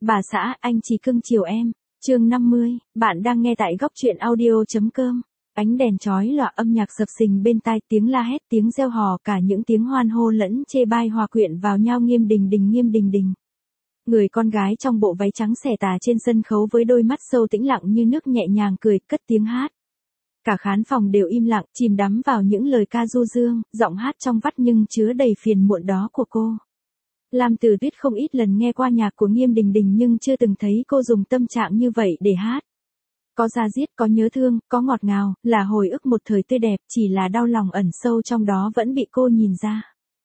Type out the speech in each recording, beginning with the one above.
Bà xã, anh chỉ cưng chiều em. Chương 50, bạn đang nghe tại góc truyện audio.com. Ánh đèn chói lòa, âm nhạc sập sình bên tai, tiếng la hét, tiếng reo hò, cả những tiếng hoan hô lẫn chê bai hòa quyện vào nhau. Nghiêm Đình Đình. Người con gái trong bộ váy trắng xẻ tà trên sân khấu với đôi mắt sâu tĩnh lặng như nước nhẹ nhàng cười, cất tiếng hát. Cả khán phòng đều im lặng, chìm đắm vào những lời ca du dương, giọng hát trong vắt nhưng chứa đầy phiền muộn đó của cô. Lam Tử Tuyết không ít lần nghe qua nhạc của Nghiêm Đình Đình nhưng chưa từng thấy cô dùng tâm trạng như vậy để hát. Có da diết, có nhớ thương, có ngọt ngào, là hồi ức một thời tươi đẹp, chỉ là đau lòng ẩn sâu trong đó vẫn bị cô nhìn ra.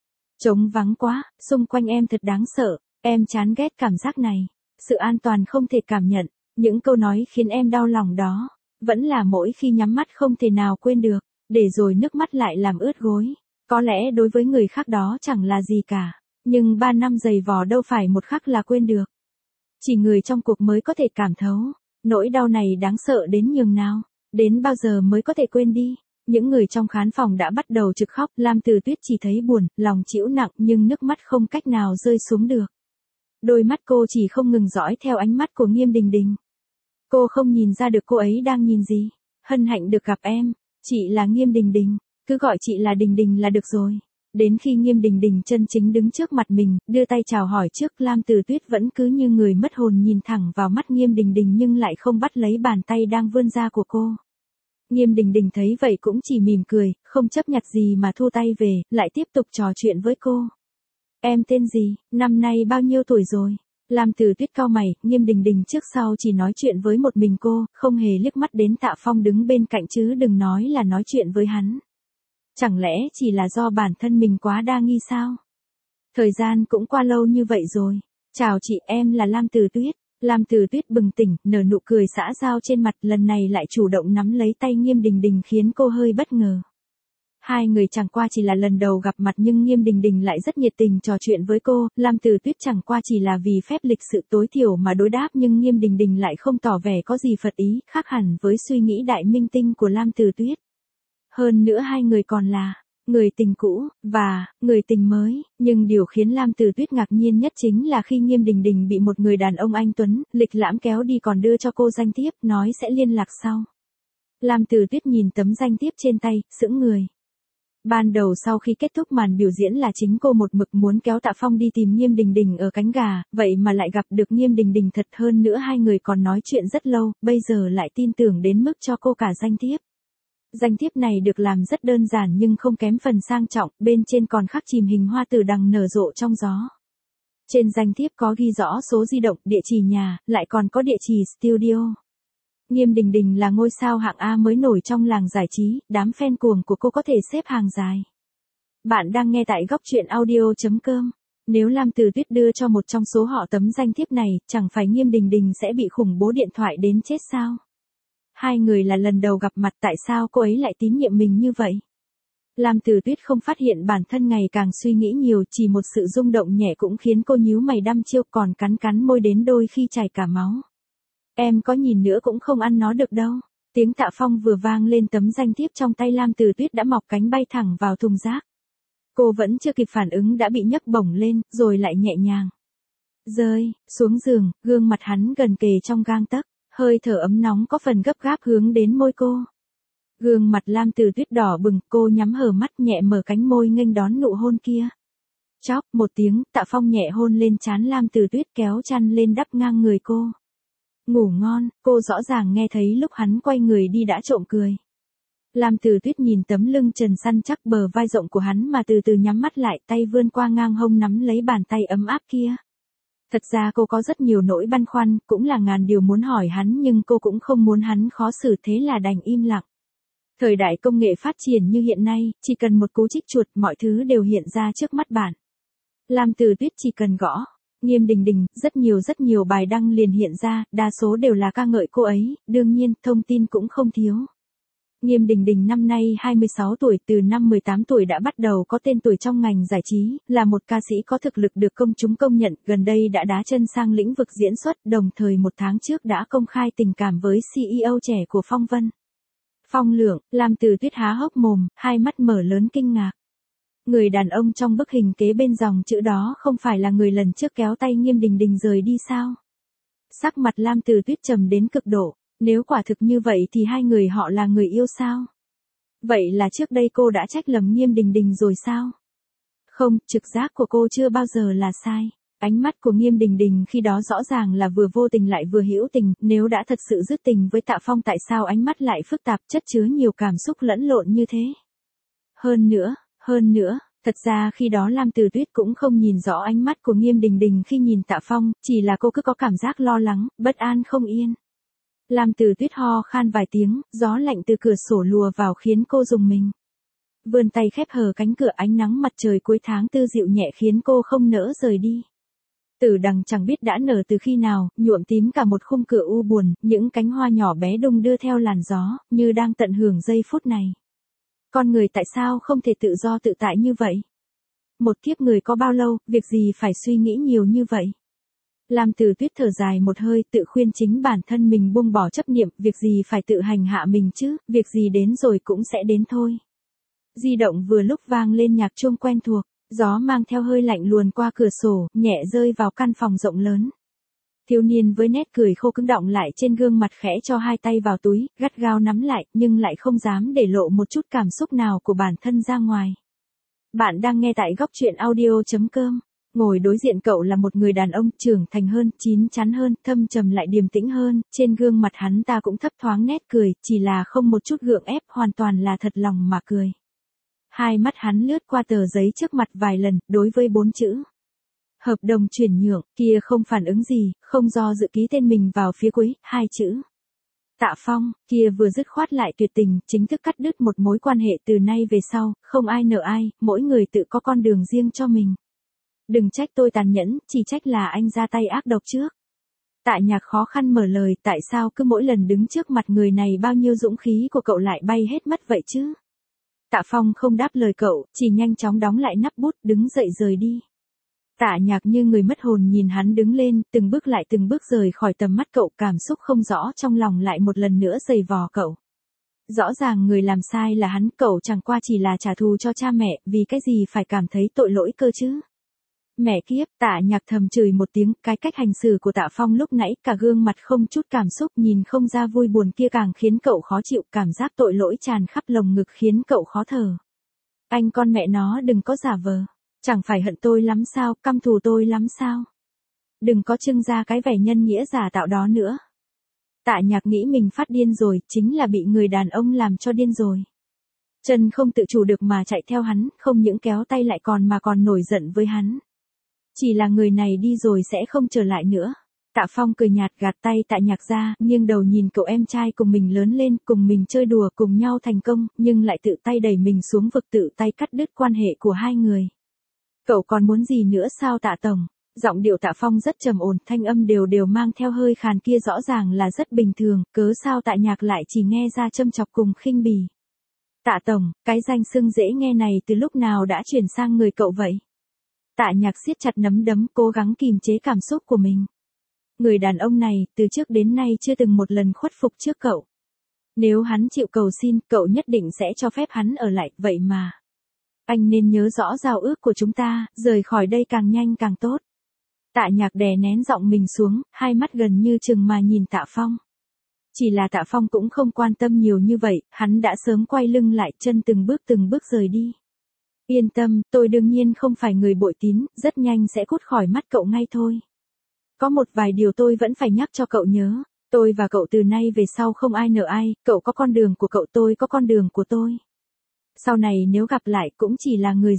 Trống vắng quá, xung quanh em thật đáng sợ, em chán ghét cảm giác này, sự an toàn không thể cảm nhận, những câu nói khiến em đau lòng đó, vẫn là mỗi khi nhắm mắt không thể nào quên được, để rồi nước mắt lại làm ướt gối. Có lẽ đối với người khác đó chẳng là gì cả. Nhưng 3 năm dày vò đâu phải một khắc là quên được. Chỉ người trong cuộc mới có thể cảm thấu. Nỗi đau này đáng sợ đến nhường nào. Đến bao giờ mới có thể quên đi. Những người trong khán phòng đã bắt đầu trực khóc. Lam Tử Tuyết chỉ thấy buồn, lòng chịu nặng nhưng nước mắt không cách nào rơi xuống được. Đôi mắt cô chỉ không ngừng dõi theo ánh mắt của Nghiêm Đình Đình. Cô không nhìn ra được cô ấy đang nhìn gì. Hân hạnh được gặp em. Chị là Nghiêm Đình Đình. Cứ gọi chị là Đình Đình là được rồi. Đến khi Nghiêm Đình Đình chân chính đứng trước mặt mình, đưa tay chào hỏi trước, Lam Tử Tuyết vẫn cứ như người mất hồn nhìn thẳng vào mắt Nghiêm Đình Đình nhưng lại không bắt lấy bàn tay đang vươn ra của cô. Nghiêm Đình Đình thấy vậy cũng chỉ mỉm cười, không chấp nhặt gì mà thu tay về, lại tiếp tục trò chuyện với cô. Em tên gì, năm nay bao nhiêu tuổi rồi? Lam Tử Tuyết cau mày, Nghiêm Đình Đình trước sau chỉ nói chuyện với một mình cô, không hề liếc mắt đến Tạ Phong đứng bên cạnh chứ đừng nói là nói chuyện với hắn. Chẳng lẽ chỉ là do bản thân mình quá đa nghi sao? Thời gian cũng qua lâu như vậy rồi. Chào chị, em là Lam Tử Tuyết. Lam Tử Tuyết bừng tỉnh, nở nụ cười xã giao trên mặt, lần này lại chủ động nắm lấy tay Nghiêm Đình Đình khiến cô hơi bất ngờ. Hai người chẳng qua chỉ là lần đầu gặp mặt nhưng Nghiêm Đình Đình lại rất nhiệt tình trò chuyện với cô. Lam Tử Tuyết chẳng qua chỉ là vì phép lịch sự tối thiểu mà đối đáp nhưng Nghiêm Đình Đình lại không tỏ vẻ có gì phật ý, khác hẳn với suy nghĩ đại minh tinh của Lam Tử Tuyết. Hơn nữa hai người còn là người tình cũ và người tình mới, nhưng điều khiến Lam Tử Tuyết ngạc nhiên nhất chính là khi Nghiêm Đình Đình bị một người đàn ông anh tuấn, lịch lãm kéo đi còn đưa cho cô danh thiếp, nói sẽ liên lạc sau. Lam Tử Tuyết nhìn tấm danh thiếp trên tay, sững người. Ban đầu sau khi kết thúc màn biểu diễn là chính cô một mực muốn kéo Tạ Phong đi tìm Nghiêm Đình Đình ở cánh gà, vậy mà lại gặp được Nghiêm Đình Đình thật, hơn nữa hai người còn nói chuyện rất lâu, bây giờ lại tin tưởng đến mức cho cô cả danh thiếp. Danh thiếp này được làm rất đơn giản nhưng không kém phần sang trọng, bên trên còn khắc chìm hình hoa tử đằng nở rộ trong gió. Trên danh thiếp có ghi rõ số di động, địa chỉ nhà, lại còn có địa chỉ studio. Nghiêm Đình Đình là ngôi sao hạng A mới nổi trong làng giải trí, đám fan cuồng của cô có thể xếp hàng dài. Bạn đang nghe tại góc truyện audio.com. Nếu Lam Tử Tuyết đưa cho một trong số họ tấm danh thiếp này, chẳng phải Nghiêm Đình Đình sẽ bị khủng bố điện thoại đến chết sao? Hai người là lần đầu gặp mặt, tại sao cô ấy lại tín nhiệm mình như vậy? Lam Tử Tuyết không phát hiện bản thân ngày càng suy nghĩ nhiều, chỉ một sự rung động nhẹ cũng khiến cô nhíu mày đăm chiêu, còn cắn môi đến đôi khi chảy cả máu. Em có nhìn nữa cũng không ăn nó được đâu. Tiếng Tạ Phong vừa vang lên, tấm danh thiếp trong tay Lam Tử Tuyết đã mọc cánh bay thẳng vào thùng rác. Cô vẫn chưa kịp phản ứng đã bị nhấc bổng lên, rồi lại nhẹ nhàng rơi xuống giường, gương mặt hắn gần kề trong gang tấc. Hơi thở ấm nóng có phần gấp gáp hướng đến môi cô. Gương mặt Lam Tử Tuyết đỏ bừng, cô nhắm hờ mắt nhẹ mở cánh môi nghênh đón nụ hôn kia. Chóp một tiếng, Tạ Phong nhẹ hôn lên trán Lam Tử Tuyết, kéo chăn lên đắp ngang người cô. Ngủ ngon, cô rõ ràng nghe thấy lúc hắn quay người đi đã trộm cười. Lam Tử Tuyết nhìn tấm lưng trần săn chắc bờ vai rộng của hắn mà từ từ nhắm mắt lại, tay vươn qua ngang hông nắm lấy bàn tay ấm áp kia. Thật ra cô có rất nhiều nỗi băn khoăn, cũng là ngàn điều muốn hỏi hắn nhưng cô cũng không muốn hắn khó xử, thế là đành im lặng. Thời đại công nghệ phát triển như hiện nay, chỉ cần một cú chích chuột mọi thứ đều hiện ra trước mắt bạn. Lam Tử Tuyết chỉ cần gõ Nghiêm Đình Đình, rất nhiều bài đăng liền hiện ra, đa số đều là ca ngợi cô ấy, đương nhiên thông tin cũng không thiếu. Nghiêm Đình Đình năm nay 26 tuổi, từ năm 18 tuổi đã bắt đầu có tên tuổi trong ngành giải trí, là một ca sĩ có thực lực được công chúng công nhận, gần đây đã đá chân sang lĩnh vực diễn xuất, đồng thời một tháng trước đã công khai tình cảm với CEO trẻ của Phong Vân. Phong Lượng. Lam Tử Tuyết há hốc mồm, hai mắt mở lớn kinh ngạc. Người đàn ông trong bức hình kế bên dòng chữ đó không phải là người lần trước kéo tay Nghiêm Đình Đình rời đi sao? Sắc mặt Lam Từ Tuyết trầm đến cực độ, nếu quả thực như vậy thì hai người họ là người yêu sao? Vậy là trước đây cô đã trách lầm Nghiêm Đình Đình rồi sao? Không, trực giác của cô chưa bao giờ là sai. Ánh mắt của Nghiêm Đình Đình khi đó rõ ràng là vừa vô tình lại vừa hữu tình, nếu đã thật sự dứt tình với Tạ Phong tại sao ánh mắt lại phức tạp chất chứa nhiều cảm xúc lẫn lộn như thế? Hơn nữa, thật ra khi đó Lam Từ Tuyết cũng không nhìn rõ ánh mắt của Nghiêm Đình Đình khi nhìn Tạ Phong, chỉ là cô cứ có cảm giác lo lắng, bất an không yên. Lam Từ Tuyết ho khan vài tiếng, gió lạnh từ cửa sổ lùa vào khiến cô rùng mình. Vươn tay khép hờ cánh cửa, ánh nắng mặt trời cuối tháng tư dịu nhẹ khiến cô không nỡ rời đi. Tử đằng chẳng biết đã nở từ khi nào, nhuộm tím cả một khung cửa u buồn, những cánh hoa nhỏ bé đung đưa theo làn gió, như đang tận hưởng giây phút này. Con người tại sao không thể tự do tự tại như vậy? Một kiếp người có bao lâu, việc gì phải suy nghĩ nhiều như vậy? Lam Từ Tuyết thở dài một hơi, tự khuyên chính bản thân mình buông bỏ chấp niệm, việc gì phải tự hành hạ mình chứ, việc gì đến rồi cũng sẽ đến thôi. Di động vừa lúc vang lên nhạc chuông quen thuộc, gió mang theo hơi lạnh luồn qua cửa sổ, nhẹ rơi vào căn phòng rộng lớn. Thiếu niên với nét cười khô cứng đọng lại trên gương mặt khẽ cho hai tay vào túi, gắt gao nắm lại, nhưng lại không dám để lộ một chút cảm xúc nào của bản thân ra ngoài. Bạn đang nghe tại góc truyện audio.com. Ngồi đối diện cậu là một người đàn ông trưởng thành hơn, chín chắn hơn, thâm trầm lại điềm tĩnh hơn, trên gương mặt hắn ta cũng thấp thoáng nét cười, chỉ là không một chút gượng ép, hoàn toàn là thật lòng mà cười. Hai mắt hắn lướt qua tờ giấy trước mặt vài lần, đối với 4 chữ. Hợp đồng chuyển nhượng, kia không phản ứng gì, không do dự ký tên mình vào phía cuối, 2 chữ. Tạ Phong, kia vừa dứt khoát lại tuyệt tình, chính thức cắt đứt một mối quan hệ từ nay về sau, không ai nợ ai, mỗi người tự có con đường riêng cho mình. Đừng trách tôi tàn nhẫn, chỉ trách là anh ra tay ác độc trước. Tạ Nhạc khó khăn mở lời, tại sao cứ mỗi lần đứng trước mặt người này bao nhiêu dũng khí của cậu lại bay hết mất vậy chứ? Tạ Phong không đáp lời cậu, chỉ nhanh chóng đóng lại nắp bút, đứng dậy rời đi. Tạ Nhạc như người mất hồn nhìn hắn đứng lên, từng bước lại từng bước rời khỏi tầm mắt cậu, cảm xúc không rõ trong lòng lại một lần nữa giày vò cậu. Rõ ràng người làm sai là hắn, cậu chẳng qua chỉ là trả thù cho cha mẹ, vì cái gì phải cảm thấy tội lỗi cơ chứ? Mẹ kiếp, Tạ Nhạc thầm chửi một tiếng, cái cách hành xử của Tạ Phong lúc nãy, cả gương mặt không chút cảm xúc, nhìn không ra vui buồn kia càng khiến cậu khó chịu, cảm giác tội lỗi tràn khắp lồng ngực khiến cậu khó thở. Anh con mẹ nó đừng có giả vờ, chẳng phải hận tôi lắm sao, căm thù tôi lắm sao? Đừng có trưng ra cái vẻ nhân nghĩa giả tạo đó nữa. Tạ Nhạc nghĩ mình phát điên rồi, chính là bị người đàn ông làm cho điên rồi. Chân không tự chủ được mà chạy theo hắn, không những kéo tay lại còn nổi giận với hắn. Chỉ là người này đi rồi sẽ không trở lại nữa. Tạ Phong cười nhạt gạt tay Tạ Nhạc ra, nghiêng đầu nhìn cậu em trai cùng mình lớn lên, cùng mình chơi đùa, cùng nhau thành công, nhưng lại tự tay đẩy mình xuống vực, tự tay cắt đứt quan hệ của hai người. Cậu còn muốn gì nữa sao Tạ Tổng? Giọng điệu Tạ Phong rất trầm ổn, thanh âm đều mang theo hơi khàn kia rõ ràng là rất bình thường, cớ sao Tạ Nhạc lại chỉ nghe ra châm chọc cùng khinh bỉ. Tạ Tổng, cái danh xưng dễ nghe này từ lúc nào đã chuyển sang người cậu vậy? Tạ Nhạc siết chặt nắm đấm, cố gắng kìm chế cảm xúc của mình. Người đàn ông này, từ trước đến nay chưa từng một lần khuất phục trước cậu. Nếu hắn chịu cầu xin, cậu nhất định sẽ cho phép hắn ở lại, vậy mà. Anh nên nhớ rõ giao ước của chúng ta, rời khỏi đây càng nhanh càng tốt. Tạ Nhạc đè nén giọng mình xuống, hai mắt gần như chừng mà nhìn Tạ Phong. Chỉ là Tạ Phong cũng không quan tâm nhiều như vậy, hắn đã sớm quay lưng lại, chân từng bước rời đi. Yên tâm, tôi đương nhiên không phải người bội tín, rất nhanh sẽ cút khỏi mắt cậu ngay thôi. Có một vài điều tôi vẫn phải nhắc cho cậu nhớ, tôi và cậu từ nay về sau không ai nợ ai, cậu có con đường của cậu, tôi có con đường của tôi. Sau này nếu gặp lại cũng chỉ là người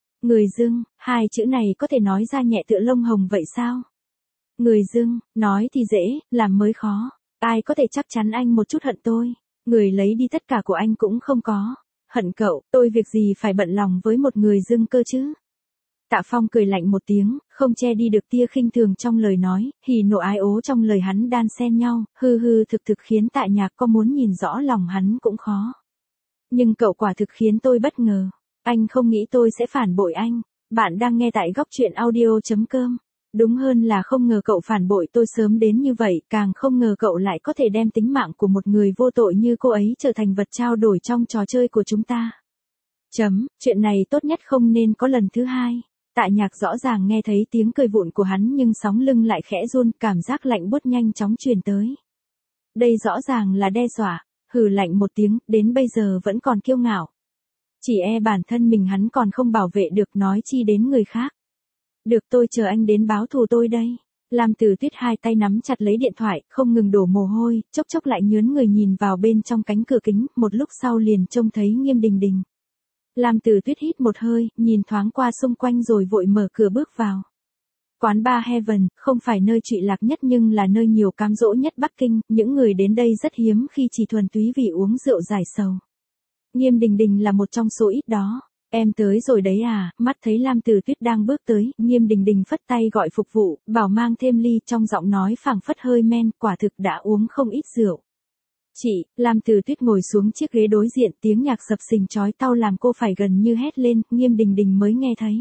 dưng, hai chữ này có thể nói ra nhẹ tựa lông hồng vậy sao? Người dưng, nói thì dễ, làm mới khó, ai có thể chắc chắn anh một chút hận tôi, người lấy đi tất cả của anh cũng không có. Hận cậu, tôi việc gì phải bận lòng với một người dưng cơ chứ? Tạ Phong cười lạnh một tiếng, không che đi được tia khinh thường trong lời nói, hỉ nộ ái ố trong lời hắn đan xen nhau, hư thực khiến Tạ Nhạc có muốn nhìn rõ lòng hắn cũng khó. Nhưng cậu quả thực khiến tôi bất ngờ. Anh không nghĩ tôi sẽ phản bội anh. Bạn đang nghe tại góc truyện audio.com. Đúng hơn là không ngờ cậu phản bội tôi sớm đến như vậy, càng không ngờ cậu lại có thể đem tính mạng của một người vô tội như cô ấy trở thành vật trao đổi trong trò chơi của chúng ta. Chuyện này tốt nhất không nên có lần thứ hai. Tạ Nhạc rõ ràng nghe thấy tiếng cười vụn của hắn nhưng sóng lưng lại khẽ run, cảm giác lạnh buốt nhanh chóng truyền tới. Đây rõ ràng là đe dọa, hừ lạnh một tiếng, đến bây giờ vẫn còn kiêu ngạo. Chỉ e bản thân mình hắn còn không bảo vệ được, nói chi đến người khác. Được, tôi chờ anh đến báo thù tôi đây. Lam Tử Tuyết hai tay nắm chặt lấy điện thoại, không ngừng đổ mồ hôi, chốc chốc lại nhớn người nhìn vào bên trong cánh cửa kính, một lúc sau liền trông thấy Nghiêm Đình Đình. Lam Tử Tuyết hít một hơi, nhìn thoáng qua xung quanh rồi vội mở cửa bước vào. Quán bar Heaven, không phải nơi trụy lạc nhất nhưng là nơi nhiều cám dỗ nhất Bắc Kinh, những người đến đây rất hiếm khi chỉ thuần túy vì uống rượu giải sầu. Nghiêm Đình Đình là một trong số ít đó. Em tới rồi đấy à, mắt thấy Lam Tử Tuyết đang bước tới, Nghiêm Đình Đình phất tay gọi phục vụ, bảo mang thêm ly, trong giọng nói phảng phất hơi men, quả thực đã uống không ít rượu. Chị, Lam Tử Tuyết ngồi xuống chiếc ghế đối diện, tiếng nhạc sập sình chói tai làm cô phải gần như hét lên, Nghiêm Đình Đình mới nghe thấy.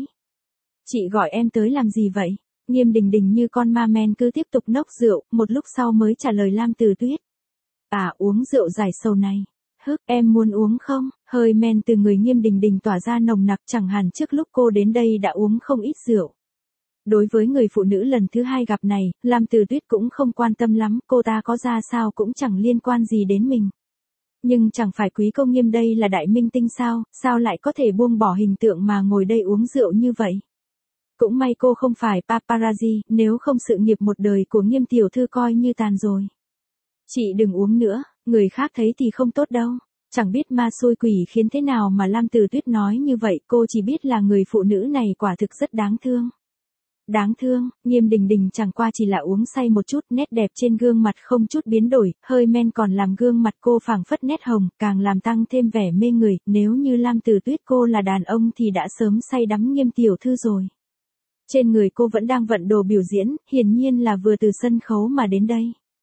Chị gọi em tới làm gì vậy? Nghiêm Đình Đình như con ma men cứ tiếp tục nốc rượu, một lúc sau mới trả lời Lam Tử Tuyết. À, uống rượu giải sầu này. Hức, em muốn uống không? Hơi men từ người Nghiêm Đình Đình tỏa ra nồng nặc, chẳng hẳn trước lúc cô đến đây đã uống không ít rượu. Đối với người phụ nữ lần thứ hai gặp này, Lam Tử Tuyết cũng không quan tâm lắm, cô ta có ra sao cũng chẳng liên quan gì đến mình. Nhưng chẳng phải quý cô Nghiêm đây là đại minh tinh sao lại có thể buông bỏ hình tượng mà ngồi đây uống rượu như vậy? Cũng may cô không phải paparazzi, nếu không sự nghiệp một đời của Nghiêm tiểu thư coi như tàn rồi. Chị đừng uống nữa, người khác thấy thì không tốt đâu. Chẳng biết ma xui quỷ khiến thế nào mà Lam Tử Tuyết nói như vậy, cô chỉ biết là người phụ nữ này quả thực rất đáng thương. Đáng thương, Nghiêm Đình Đình chẳng qua chỉ là uống say một chút, nét đẹp trên gương mặt không chút biến đổi, hơi men còn làm gương mặt cô phảng phất nét hồng, càng làm tăng thêm vẻ mê người, nếu như Lam Tử Tuyết cô là đàn ông thì đã sớm say đắm Nghiêm tiểu thư rồi. Trên người cô vẫn đang vận đồ biểu diễn, hiển nhiên là vừa từ sân khấu mà đến đây.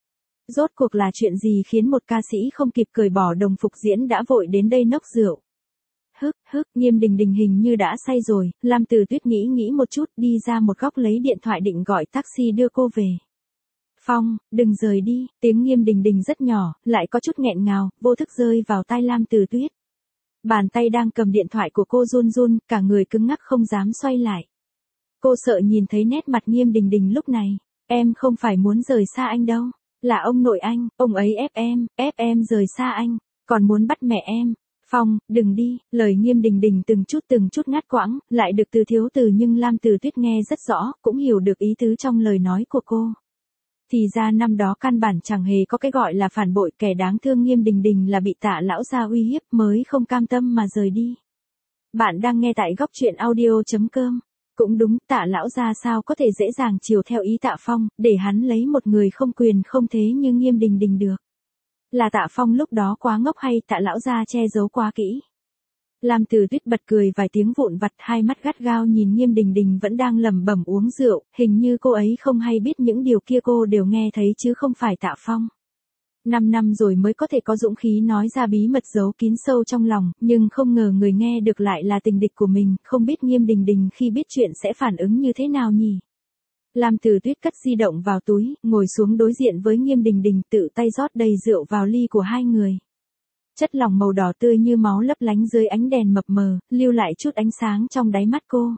Rốt cuộc là chuyện gì khiến một ca sĩ không kịp cởi bỏ đồng phục diễn đã vội đến đây nốc rượu? Hức, Nghiêm Đình Đình hình như đã say rồi, Lam Tử Tuyết nghĩ một chút, đi ra một góc lấy điện thoại định gọi taxi đưa cô về. Phong, đừng rời đi, tiếng Nghiêm Đình Đình rất nhỏ, lại có chút nghẹn ngào, vô thức rơi vào tai Lam Tử Tuyết. Bàn tay đang cầm điện thoại của cô run run, cả người cứng ngắc không dám xoay lại. Cô sợ nhìn thấy nét mặt Nghiêm Đình Đình lúc này. Em không phải muốn rời xa anh đâu. Là ông nội anh, ông ấy ép em rời xa anh. Còn muốn bắt mẹ em. Phong, đừng đi. Lời Nghiêm Đình Đình từng chút ngắt quãng, lại được từ thiếu từ nhưng Lam Tử Tuyết nghe rất rõ, cũng hiểu được ý tứ trong lời nói của cô. Thì ra năm đó căn bản chẳng hề có cái gọi là phản bội, kẻ đáng thương Nghiêm Đình Đình là bị Tạ lão gia uy hiếp mới không cam tâm mà rời đi. Bạn đang nghe tại góc truyện audio.com. Cũng đúng, Tạ lão gia sao có thể dễ dàng chiều theo ý Tạ Phong, để hắn lấy một người không quyền không thế như Nghiêm Đình Đình được. Là Tạ Phong lúc đó quá ngốc hay Tạ lão gia che giấu quá kỹ? Lam Tử Tuyết bật cười vài tiếng vụn vặt, hai mắt gắt gao nhìn Nghiêm Đình Đình vẫn đang lẩm bẩm uống rượu, hình như cô ấy không hay biết những điều kia cô đều nghe thấy chứ không phải Tạ Phong. 5 năm rồi mới có thể có dũng khí nói ra bí mật giấu kín sâu trong lòng, nhưng không ngờ người nghe được lại là tình địch của mình, không biết Nghiêm Đình Đình khi biết chuyện sẽ phản ứng như thế nào nhỉ? Lam Tử Tuyết cất di động vào túi, ngồi xuống đối diện với Nghiêm Đình Đình, tự tay rót đầy rượu vào ly của hai người. Chất lỏng màu đỏ tươi như máu lấp lánh dưới ánh đèn mập mờ, lưu lại chút ánh sáng trong đáy mắt cô.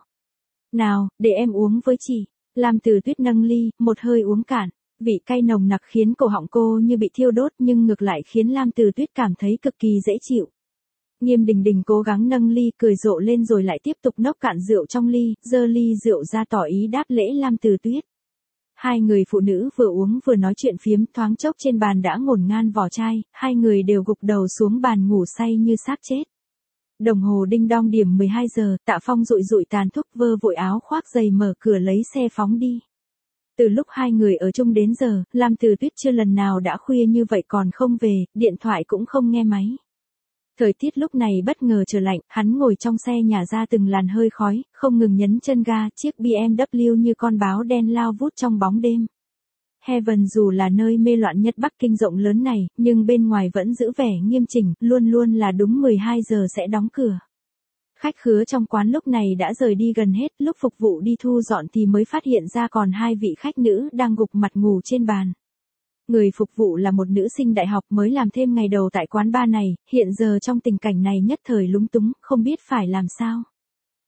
Nào, để em uống với chị. Lam Tử Tuyết nâng ly, một hơi uống cạn. Vị cay nồng nặc khiến cổ họng cô như bị thiêu đốt nhưng ngược lại khiến Lam Tử Tuyết cảm thấy cực kỳ dễ chịu. Nghiêm Đình Đình cố gắng nâng ly cười rộ lên rồi lại tiếp tục nốc cạn rượu trong ly, giơ ly rượu ra tỏ ý đáp lễ Lam Tử Tuyết. Hai người phụ nữ vừa uống vừa nói chuyện phiếm, thoáng chốc trên bàn đã ngổn ngang vỏ chai, hai người đều gục đầu xuống bàn ngủ say như xác chết. Đồng hồ đinh đong điểm 12 giờ, Tạ Phong dụi dụi tàn thuốc vơ vội áo khoác giày mở cửa lấy xe phóng đi. Từ lúc hai người ở chung đến giờ, Lam Tử Tuyết chưa lần nào đã khuya như vậy còn không về, điện thoại cũng không nghe máy. Thời tiết lúc này bất ngờ trở lạnh, hắn ngồi trong xe nhả ra từng làn hơi khói, không ngừng nhấn chân ga, chiếc BMW như con báo đen lao vút trong bóng đêm. Heaven dù là nơi mê loạn nhất Bắc Kinh rộng lớn này, nhưng bên ngoài vẫn giữ vẻ nghiêm chỉnh, luôn luôn là đúng 12 giờ sẽ đóng cửa. Khách khứa trong quán lúc này đã rời đi gần hết, lúc phục vụ đi thu dọn thì mới phát hiện ra còn hai vị khách nữ đang gục mặt ngủ trên bàn. Người phục vụ là một nữ sinh đại học mới làm thêm ngày đầu tại quán bar này, hiện giờ trong tình cảnh này nhất thời lúng túng, không biết phải làm sao.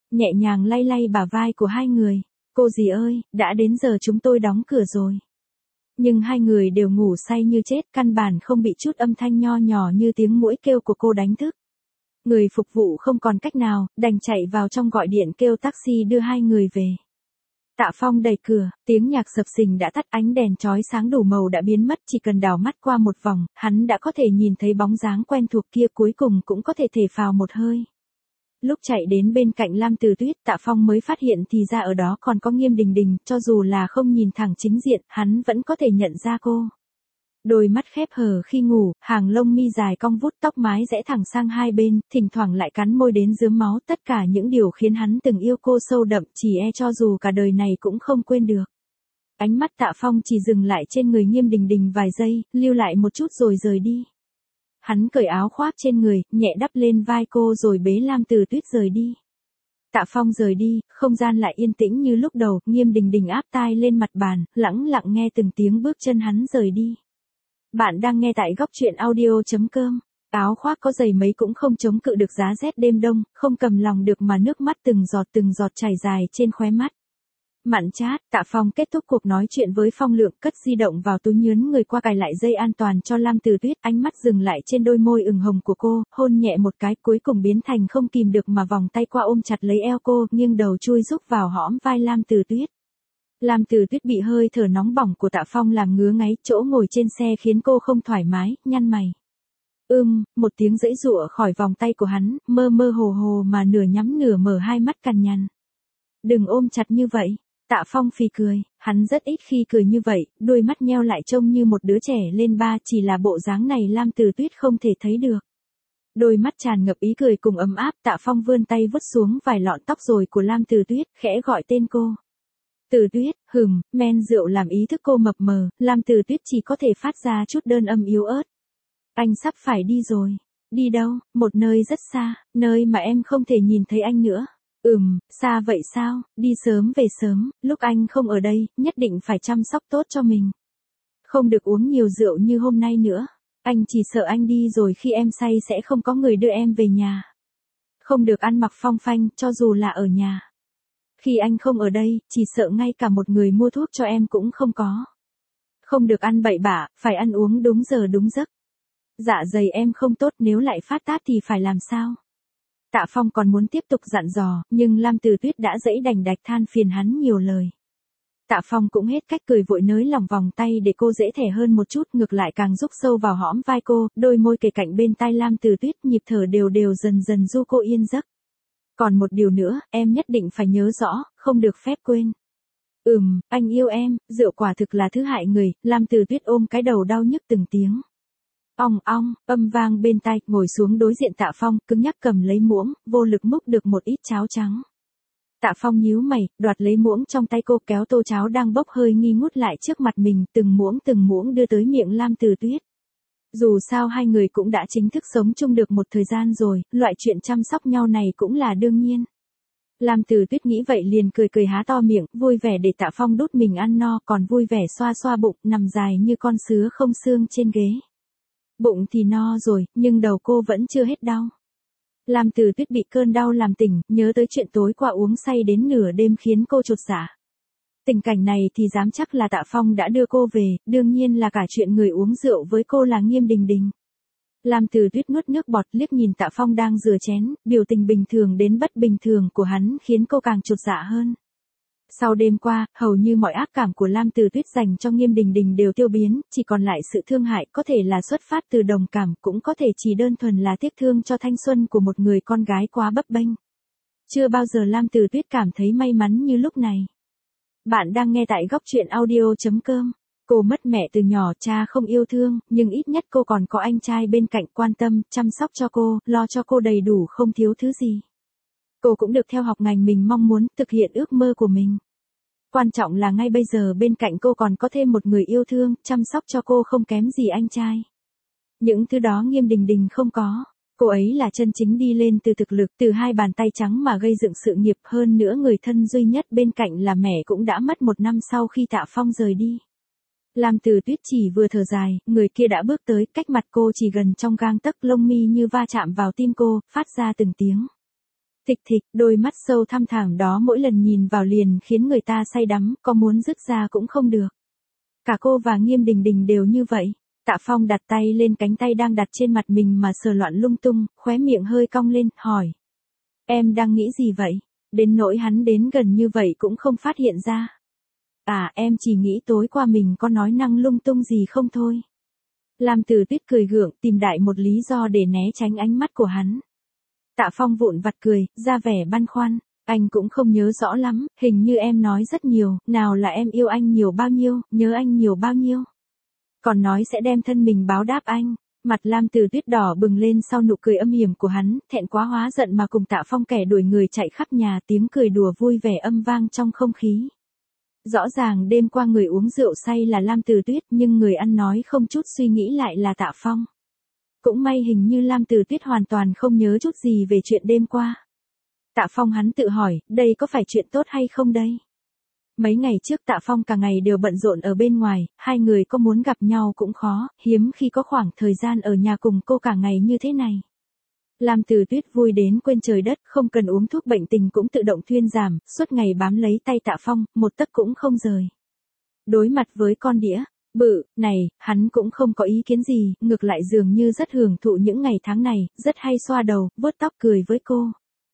nhẹ nhàng lay lay bả vai của hai người. Cô dì ơi, đã đến giờ chúng tôi đóng cửa rồi. Nhưng hai người đều ngủ say như chết, căn bản không bị chút âm thanh nho nhỏ như tiếng muỗi kêu của cô đánh thức. Người phục vụ không còn cách nào, đành chạy vào trong gọi điện kêu taxi đưa hai người về. Tạ Phong đẩy cửa, tiếng nhạc sập sình đã tắt, ánh đèn chói sáng đủ màu đã biến mất, chỉ cần đảo mắt qua một vòng, hắn đã có thể nhìn thấy bóng dáng quen thuộc kia, cuối cùng cũng có thể thở phào một hơi. Lúc chạy đến bên cạnh Lam Từ Tuyết, Tạ Phong mới phát hiện thì ra ở đó còn có Nghiêm Đình Đình, cho dù là không nhìn thẳng chính diện, hắn vẫn có thể nhận ra cô. Đôi mắt khép hờ khi ngủ, hàng lông mi dài cong vút, tóc mái rẽ thẳng sang hai bên, thỉnh thoảng lại cắn môi đến rướm máu, tất cả những điều khiến hắn từng yêu cô sâu đậm, chỉ e cho dù cả đời này cũng không quên được. Ánh mắt Tạ Phong chỉ dừng lại trên người Nghiêm Đình Đình vài giây, lưu lại một chút rồi rời đi. Hắn cởi áo khoác trên người, nhẹ đắp lên vai cô rồi bế Lam Từ Tuyết rời đi. Tạ Phong rời đi, không gian lại yên tĩnh như lúc đầu, Nghiêm Đình Đình áp tai lên mặt bàn, lẳng lặng nghe từng tiếng bước chân hắn rời đi. Bạn đang nghe tại góc truyện audio.com. Áo khoác có dày mấy cũng không chống cự được giá rét đêm đông, không cầm lòng được mà nước mắt từng giọt chảy dài trên khóe mắt. Mặn chát, Tạ Phong kết thúc cuộc nói chuyện với Phong Lượng, cất di động vào túi, nhướn người qua cài lại dây an toàn cho Lam Từ Tuyết, ánh mắt dừng lại trên đôi môi ửng hồng của cô, hôn nhẹ một cái, cuối cùng biến thành không kìm được mà vòng tay qua ôm chặt lấy eo cô, nghiêng đầu chui rúc vào hõm vai Lam Từ Tuyết. Lam Từ Tuyết bị hơi thở nóng bỏng của Tạ Phong làm ngứa ngáy, chỗ ngồi trên xe khiến cô không thoải mái, nhăn mày. Một tiếng giãy giụa khỏi vòng tay của hắn, mơ mơ hồ hồ mà nửa nhắm nửa mở hai mắt cằn nhằn. Đừng ôm chặt như vậy. Tạ Phong phì cười, hắn rất ít khi cười như vậy, đôi mắt nheo lại trông như một đứa trẻ lên ba, chỉ là bộ dáng này Lam Từ Tuyết không thể thấy được. Đôi mắt tràn ngập ý cười cùng ấm áp, Tạ Phong vươn tay vuốt xuống vài lọn tóc rồi của Lam Từ Tuyết, khẽ gọi tên cô. Từ Tuyết, men rượu làm ý thức cô mập mờ, Lam Từ Tuyết chỉ có thể phát ra chút đơn âm yếu ớt. Anh sắp phải đi rồi. Đi đâu? Một nơi rất xa, nơi mà em không thể nhìn thấy anh nữa. Xa vậy sao? Đi sớm về sớm, lúc anh không ở đây, nhất định phải chăm sóc tốt cho mình. Không được uống nhiều rượu như hôm nay nữa. Anh chỉ sợ anh đi rồi khi em say sẽ không có người đưa em về nhà. Không được ăn mặc phong phanh, cho dù là ở nhà. Khi anh không ở đây, chỉ sợ ngay cả một người mua thuốc cho em cũng không có. Không được ăn bậy bạ, phải ăn uống đúng giờ đúng giấc. Dạ dày em không tốt, nếu lại phát tát thì phải làm sao? Tạ Phong còn muốn tiếp tục dặn dò, nhưng Lam Từ Tuyết đã dãy đành đạch than phiền hắn nhiều lời. Tạ Phong cũng hết cách cười vội nới lỏng vòng tay để cô dễ thở hơn một chút, ngược lại càng rúc sâu vào hõm vai cô, đôi môi kề cạnh bên tai Lam Từ Tuyết, nhịp thở đều đều dần dần du cô yên giấc. Còn một điều nữa, em nhất định phải nhớ rõ, không được phép quên. Anh yêu em, rượu quả thực là thứ hại người, Lam Từ Tuyết ôm cái đầu đau nhức từng tiếng. Ong ong, âm vang bên tai, ngồi xuống đối diện Tạ Phong, cứng nhắc cầm lấy muỗng, vô lực múc được một ít cháo trắng. Tạ Phong nhíu mày, đoạt lấy muỗng trong tay cô, kéo tô cháo đang bốc hơi nghi ngút lại trước mặt mình, từng muỗng đưa tới miệng Lam Từ Tuyết. Dù sao hai người cũng đã chính thức sống chung được một thời gian rồi, loại chuyện chăm sóc nhau này cũng là đương nhiên. Lam Từ Tuyết nghĩ vậy liền cười há to miệng, vui vẻ để Tạ Phong đút mình ăn no, còn vui vẻ xoa xoa bụng, nằm dài như con sứa không xương trên ghế. Bụng thì no rồi, nhưng đầu cô vẫn chưa hết đau. Lam Từ Tuyết bị cơn đau làm tỉnh, nhớ tới chuyện tối qua uống say đến nửa đêm khiến cô chột dạ. Tình cảnh này thì dám chắc là Tạ Phong đã đưa cô về, đương nhiên là cả chuyện người uống rượu với cô là Nghiêm Đình Đình. Lam Từ Tuyết nuốt nước bọt, liếc nhìn Tạ Phong đang rửa chén, biểu tình bình thường đến bất bình thường của hắn khiến cô càng chột dạ hơn. Sau đêm qua, hầu như mọi ác cảm của Lam Từ Tuyết dành cho Nghiêm Đình Đình đều tiêu biến, chỉ còn lại sự thương hại, có thể là xuất phát từ đồng cảm, cũng có thể chỉ đơn thuần là tiếc thương cho thanh xuân của một người con gái quá bấp bênh. Chưa bao giờ Lam Từ Tuyết cảm thấy may mắn như lúc này. Bạn đang nghe tại góc truyện audio.com. Cô mất mẹ từ nhỏ, cha không yêu thương, nhưng ít nhất cô còn có anh trai bên cạnh quan tâm, chăm sóc cho cô, lo cho cô đầy đủ không thiếu thứ gì. Cô cũng được theo học ngành mình mong muốn, thực hiện ước mơ của mình. Quan trọng là ngay bây giờ bên cạnh cô còn có thêm một người yêu thương, chăm sóc cho cô không kém gì anh trai. Những thứ đó Nghiêm Đình Đình không có. Cô ấy là chân chính đi lên từ thực lực, từ hai bàn tay trắng mà gây dựng sự nghiệp, hơn nữa người thân duy nhất bên cạnh là mẹ cũng đã mất 1 năm sau khi Tạ Phong rời đi. Lam Từ Tuyết chỉ vừa thở dài, người kia đã bước tới, cách mặt cô chỉ gần trong gang tấc, lông mi như va chạm vào tim cô, phát ra từng tiếng. Thịch thịch, đôi mắt sâu thăm thẳm đó mỗi lần nhìn vào liền khiến người ta say đắm, có muốn dứt ra cũng không được. Cả cô và Nghiêm Đình Đình đều như vậy. Tạ Phong đặt tay lên cánh tay đang đặt trên mặt mình mà sờ loạn lung tung, khóe miệng hơi cong lên, hỏi. Em đang nghĩ gì vậy? Đến nỗi hắn đến gần như vậy cũng không phát hiện ra. À, em chỉ nghĩ tối qua mình có nói năng lung tung gì không thôi. Lam Tử Tuyết cười gượng, tìm đại một lý do để né tránh ánh mắt của hắn. Tạ Phong vụn vặt cười, ra vẻ băn khoăn. Anh cũng không nhớ rõ lắm, hình như em nói rất nhiều, nào là em yêu anh nhiều bao nhiêu, nhớ anh nhiều bao nhiêu. Còn nói sẽ đem thân mình báo đáp anh. Mặt Lam Tử Tuyết đỏ bừng lên sau nụ cười âm hiểm của hắn, thẹn quá hóa giận mà cùng Tạ Phong kẻ đuổi người chạy khắp nhà, tiếng cười đùa vui vẻ âm vang trong không khí. Rõ ràng đêm qua người uống rượu say là Lam Tử Tuyết, nhưng người ăn nói không chút suy nghĩ lại là Tạ Phong. Cũng may hình như Lam Tử Tuyết hoàn toàn không nhớ chút gì về chuyện đêm qua. Tạ Phong hắn tự hỏi, đây có phải chuyện tốt hay không đây? Mấy ngày trước Tạ Phong cả ngày đều bận rộn ở bên ngoài, hai người có muốn gặp nhau cũng khó, hiếm khi có khoảng thời gian ở nhà cùng cô cả ngày như thế này. Lam Tử Tuyết vui đến quên trời đất, không cần uống thuốc bệnh tình cũng tự động thuyên giảm, suốt ngày bám lấy tay Tạ Phong, một tấc cũng không rời. Đối mặt với con đĩa bự này, hắn cũng không có ý kiến gì, ngược lại dường như rất hưởng thụ những ngày tháng này, rất hay xoa đầu, vuốt tóc cười với cô.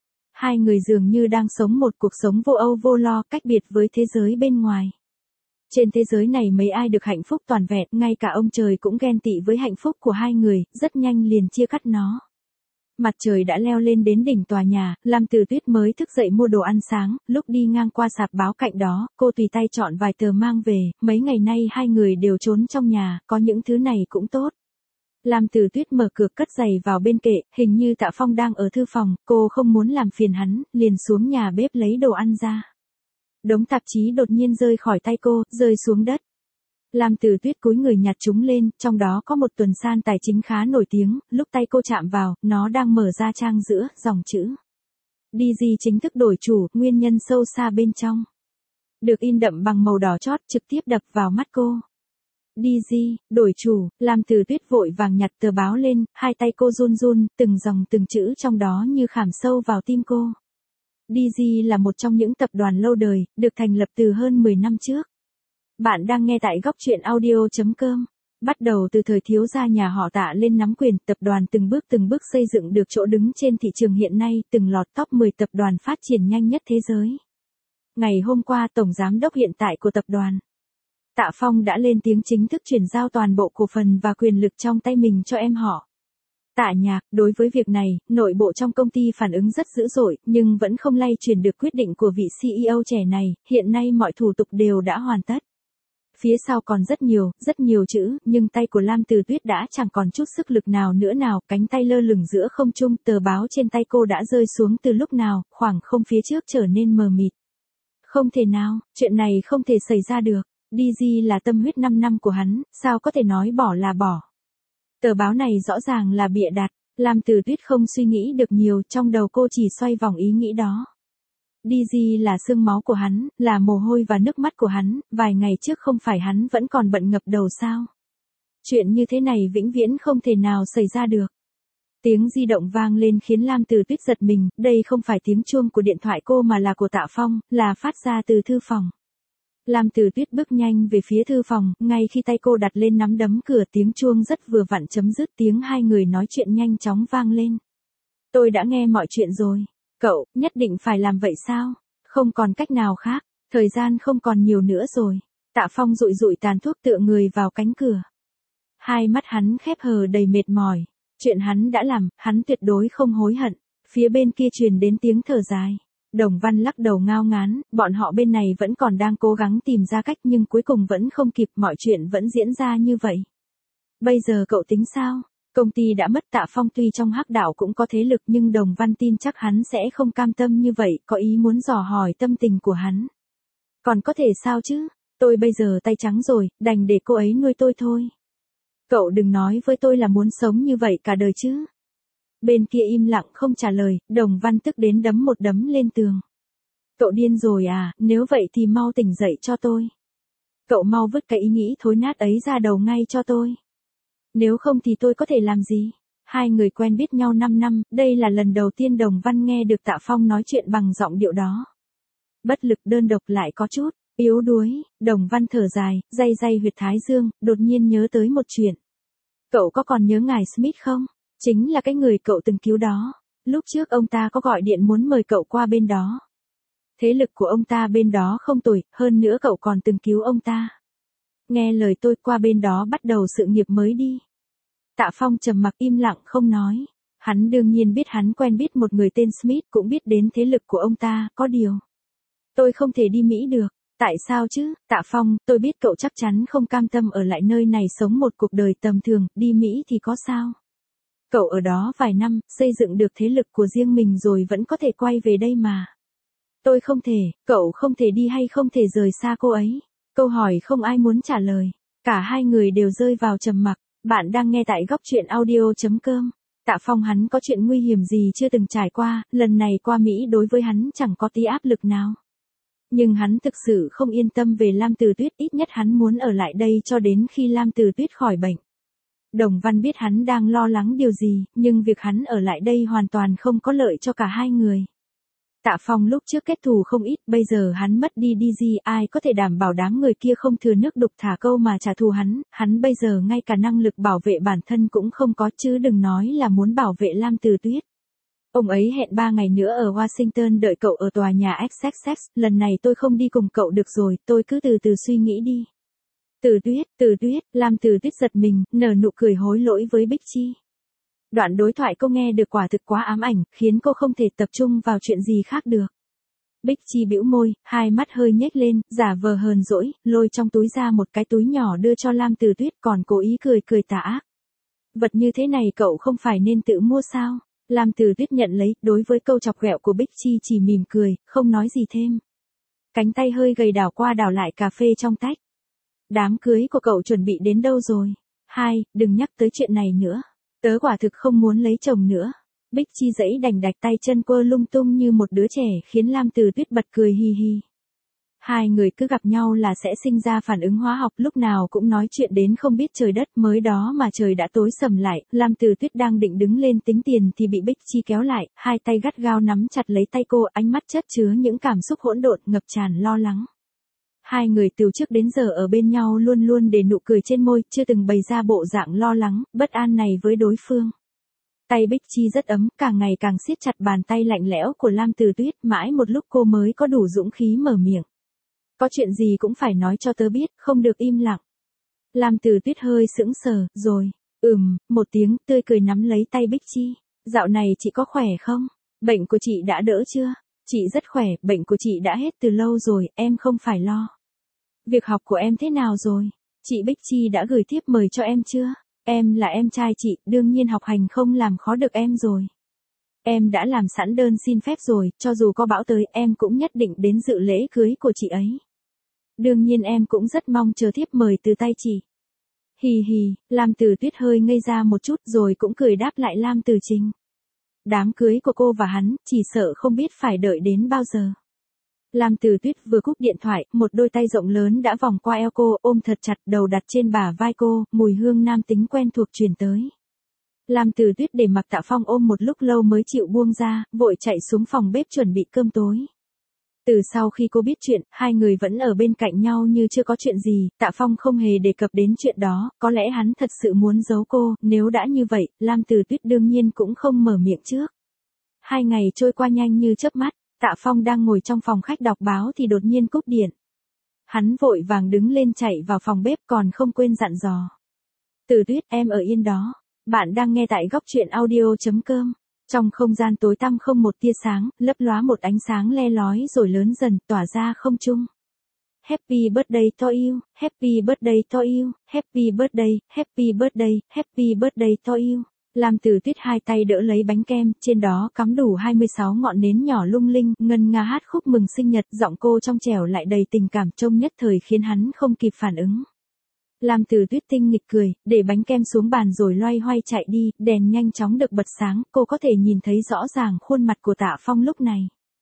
Hai người dường như đang sống một cuộc sống vô âu vô lo, cách biệt với thế giới bên ngoài. Trên thế giới này mấy ai được hạnh phúc toàn vẹn, ngay cả ông trời cũng ghen tị với hạnh phúc của hai người, rất nhanh liền chia cắt nó. Mặt trời đã leo lên đến đỉnh tòa nhà, Lam Tử Tuyết mới thức dậy mua đồ ăn sáng, lúc đi ngang qua sạp báo cạnh đó, cô tùy tay chọn vài tờ mang về, mấy ngày nay hai người đều trốn trong nhà, có những thứ này cũng tốt. Lam Tử Tuyết mở cửa cất giày vào bên kệ, hình như Tạ Phong đang ở thư phòng, cô không muốn làm phiền hắn, liền xuống nhà bếp lấy đồ ăn ra. Đống tạp chí đột nhiên rơi khỏi tay cô, rơi xuống đất. Lam Tử Tuyết cúi người nhặt chúng lên, trong đó có một tuần san tài chính khá nổi tiếng, lúc tay cô chạm vào, nó đang mở ra trang giữa, dòng chữ. DG chính thức đổi chủ, nguyên nhân sâu xa bên trong. Được in đậm bằng màu đỏ chót, trực tiếp đập vào mắt cô. DG, đổi chủ, Lam Tử Tuyết vội vàng nhặt tờ báo lên, hai tay cô run run, từng dòng từng chữ trong đó như khảm sâu vào tim cô. DG là một trong những tập đoàn lâu đời, được thành lập từ hơn 10 năm trước. Bạn đang nghe tại góc truyện audio.com. Bắt đầu từ thời thiếu gia nhà họ Tạ lên nắm quyền, tập đoàn từng bước xây dựng được chỗ đứng trên thị trường hiện nay, từng lọt top 10 tập đoàn phát triển nhanh nhất thế giới. Ngày hôm qua Tổng Giám đốc hiện tại của tập đoàn, Tạ Phong đã lên tiếng chính thức chuyển giao toàn bộ cổ phần và quyền lực trong tay mình cho em họ. Tạ Nhạc, đối với việc này, nội bộ trong công ty phản ứng rất dữ dội, nhưng vẫn không lay chuyển được quyết định của vị CEO trẻ này, hiện nay mọi thủ tục đều đã hoàn tất. Phía sau còn rất nhiều chữ, nhưng tay của Lam Tử Tuyết đã chẳng còn chút sức lực nào nữa nào, cánh tay lơ lửng giữa không trung, tờ báo trên tay cô đã rơi xuống từ lúc nào, khoảng không phía trước trở nên mờ mịt. Không thể nào, chuyện này không thể xảy ra được, DG là tâm huyết 5 năm của hắn, sao có thể nói bỏ là bỏ. Tờ báo này rõ ràng là bịa đặt, Lam Tử Tuyết không suy nghĩ được nhiều, trong đầu cô chỉ xoay vòng ý nghĩ đó. DG là xương máu của hắn, là mồ hôi và nước mắt của hắn, vài ngày trước không phải hắn vẫn còn bận ngập đầu sao? Chuyện như thế này vĩnh viễn không thể nào xảy ra được. Tiếng di động vang lên khiến Lam Tử Tuyết giật mình, đây không phải tiếng chuông của điện thoại cô mà là của Tạ Phong, là phát ra từ thư phòng. Lam Tử Tuyết bước nhanh về phía thư phòng, ngay khi tay cô đặt lên nắm đấm cửa, tiếng chuông rất vừa vặn chấm dứt, tiếng hai người nói chuyện nhanh chóng vang lên. Tôi đã nghe mọi chuyện rồi. Cậu, nhất định phải làm vậy sao? Không còn cách nào khác, thời gian không còn nhiều nữa rồi. Tạ Phong dụi dụi tàn thuốc tựa người vào cánh cửa. Hai mắt hắn khép hờ đầy mệt mỏi. Chuyện hắn đã làm, hắn tuyệt đối không hối hận. Phía bên kia truyền đến tiếng thở dài. Đồng Văn lắc đầu ngao ngán, bọn họ bên này vẫn còn đang cố gắng tìm ra cách nhưng cuối cùng vẫn không kịp, mọi chuyện vẫn diễn ra như vậy. Bây giờ cậu tính sao? Công ty đã mất Tạ Phong tuy trong hắc đạo cũng có thế lực nhưng Đồng Văn tin chắc hắn sẽ không cam tâm như vậy, có ý muốn dò hỏi tâm tình của hắn. Còn có thể sao chứ? Tôi bây giờ tay trắng rồi, đành để cô ấy nuôi tôi thôi. Cậu đừng nói với tôi là muốn sống như vậy cả đời chứ. Bên kia im lặng không trả lời, Đồng Văn tức đến đấm một đấm lên tường. Cậu điên rồi à, nếu vậy thì mau tỉnh dậy cho tôi. Cậu mau vứt cái ý nghĩ thối nát ấy ra đầu ngay cho tôi. Nếu không thì tôi có thể làm gì? Hai người quen biết nhau 5 năm, đây là lần đầu tiên Đồng Văn nghe được Tạ Phong nói chuyện bằng giọng điệu đó. Bất lực đơn độc lại có chút yếu đuối, Đồng Văn thở dài, day day huyệt thái dương, đột nhiên nhớ tới một chuyện. Cậu có còn nhớ ngài Smith không? Chính là cái người cậu từng cứu đó. Lúc trước ông ta có gọi điện muốn mời cậu qua bên đó. Thế lực của ông ta bên đó không tồi, hơn nữa cậu còn từng cứu ông ta. Nghe lời tôi qua bên đó bắt đầu sự nghiệp mới đi. Tạ Phong trầm mặc im lặng không nói. Hắn đương nhiên biết hắn quen biết một người tên Smith, cũng biết đến thế lực của ông ta, có điều. Tôi không thể đi Mỹ được. Tại sao chứ, Tạ Phong, tôi biết cậu chắc chắn không cam tâm ở lại nơi này sống một cuộc đời tầm thường, đi Mỹ thì có sao? Cậu ở đó vài năm, xây dựng được thế lực của riêng mình rồi vẫn có thể quay về đây mà. Tôi không thể, cậu không thể đi hay không thể rời xa cô ấy? Câu hỏi không ai muốn trả lời. Cả hai người đều rơi vào trầm mặc. Bạn đang nghe tại góc truyện audio.com. Tạ Phong hắn có chuyện nguy hiểm gì chưa từng trải qua, lần này qua Mỹ đối với hắn chẳng có tí áp lực nào. Nhưng hắn thực sự không yên tâm về Lam Từ Tuyết, ít nhất hắn muốn ở lại đây cho đến khi Lam Từ Tuyết khỏi bệnh. Đồng Văn biết hắn đang lo lắng điều gì, nhưng việc hắn ở lại đây hoàn toàn không có lợi cho cả hai người. Tạ Phong lúc trước kết thù không ít, bây giờ hắn mất đi DG, ai có thể đảm bảo đám người kia không thừa nước đục thả câu mà trả thù hắn bây giờ ngay cả năng lực bảo vệ bản thân cũng không có, chứ đừng nói là muốn bảo vệ Lam Từ Tuyết. Ông ấy hẹn 3 ngày nữa ở Washington đợi cậu ở tòa nhà XXX, lần này tôi không đi cùng cậu được rồi, tôi cứ từ từ suy nghĩ đi. Từ Tuyết, Lam Từ Tuyết giật mình, nở nụ cười hối lỗi với Bích Chi. Đoạn đối thoại cô nghe được quả thực quá ám ảnh, khiến cô không thể tập trung vào chuyện gì khác được. Bích Chi bĩu môi, hai mắt hơi nhếch lên, giả vờ hờn dỗi, lôi trong túi ra một cái túi nhỏ đưa cho Lam Từ Tuyết, còn cố ý cười tà ác. Vật như thế này cậu không phải nên tự mua sao? Lam Từ Tuyết nhận lấy, đối với câu chọc ghẹo của Bích Chi chỉ mỉm cười, không nói gì thêm. Cánh tay hơi gầy đảo qua đảo lại cà phê trong tách. Đám cưới của cậu chuẩn bị đến đâu rồi? Đừng nhắc tới chuyện này nữa. Tớ quả thực không muốn lấy chồng nữa. Bích Chi giãy đành đạch tay chân quơ lung tung như một đứa trẻ khiến Lam Từ Tuyết bật cười hi hi. Hai người cứ gặp nhau là sẽ sinh ra phản ứng hóa học, lúc nào cũng nói chuyện đến không biết trời đất, mới đó mà trời đã tối sầm lại, Lam Từ Tuyết đang định đứng lên tính tiền thì bị Bích Chi kéo lại, hai tay gắt gao nắm chặt lấy tay cô, ánh mắt chất chứa những cảm xúc hỗn độn ngập tràn lo lắng. Hai người từ trước đến giờ ở bên nhau luôn luôn để nụ cười trên môi, chưa từng bày ra bộ dạng lo lắng, bất an này với đối phương. Tay Bích Chi rất ấm, càng ngày càng siết chặt bàn tay lạnh lẽo của Lam Từ Tuyết, mãi một lúc cô mới có đủ dũng khí mở miệng. Có chuyện gì cũng phải nói cho tớ biết, không được im lặng. Lam Từ Tuyết hơi sững sờ, rồi, một tiếng, tươi cười nắm lấy tay Bích Chi. Dạo này chị có khỏe không? Bệnh của chị đã đỡ chưa? Chị rất khỏe, bệnh của chị đã hết từ lâu rồi, em không phải lo. Việc học của em thế nào rồi? Chị Bích Chi đã gửi thiếp mời cho em chưa? Em là em trai chị, đương nhiên học hành không làm khó được em rồi. Em đã làm sẵn đơn xin phép rồi, cho dù có bão tới, em cũng nhất định đến dự lễ cưới của chị ấy. Đương nhiên em cũng rất mong chờ thiếp mời từ tay chị. Hì hì, Lam Từ Tuyết hơi ngây ra một chút rồi cũng cười đáp lại Lam Từ Trình. Đám cưới của cô và hắn, chỉ sợ không biết phải đợi đến bao giờ. Lam Từ Tuyết vừa cúp điện thoại, một đôi tay rộng lớn đã vòng qua eo cô, ôm thật chặt, đầu đặt trên bả vai cô, mùi hương nam tính quen thuộc truyền tới. Lam Từ Tuyết để mặc Tạ Phong ôm một lúc lâu mới chịu buông ra, vội chạy xuống phòng bếp chuẩn bị cơm tối. Từ sau khi cô biết chuyện, hai người vẫn ở bên cạnh nhau như chưa có chuyện gì, Tạ Phong không hề đề cập đến chuyện đó, có lẽ hắn thật sự muốn giấu cô, nếu đã như vậy, Lam Từ Tuyết đương nhiên cũng không mở miệng trước. 2 ngày trôi qua nhanh như chớp mắt, Tạ Phong đang ngồi trong phòng khách đọc báo thì đột nhiên cúp điện. Hắn vội vàng đứng lên chạy vào phòng bếp còn không quên dặn dò. Từ Tuyết, em ở yên đó. Bạn đang nghe tại góc truyện audio.com. Trong không gian tối tăm không một tia sáng, lấp lóa một ánh sáng le lói rồi lớn dần tỏa ra không trung. Happy birthday to you, happy birthday to you, happy birthday, happy birthday, happy birthday to you. Lam Từ Tuyết hai tay đỡ lấy bánh kem, trên đó cắm đủ 26 ngọn nến nhỏ lung linh, ngân nga hát khúc mừng sinh nhật, giọng cô trong trẻo lại đầy tình cảm, trông nhất thời khiến hắn không kịp phản ứng. Lam Từ Tuyết tinh nghịch cười, để bánh kem xuống bàn rồi loay hoay chạy đi, đèn nhanh chóng được bật sáng, cô có thể nhìn thấy rõ ràng khuôn mặt của Tạ Phong lúc này.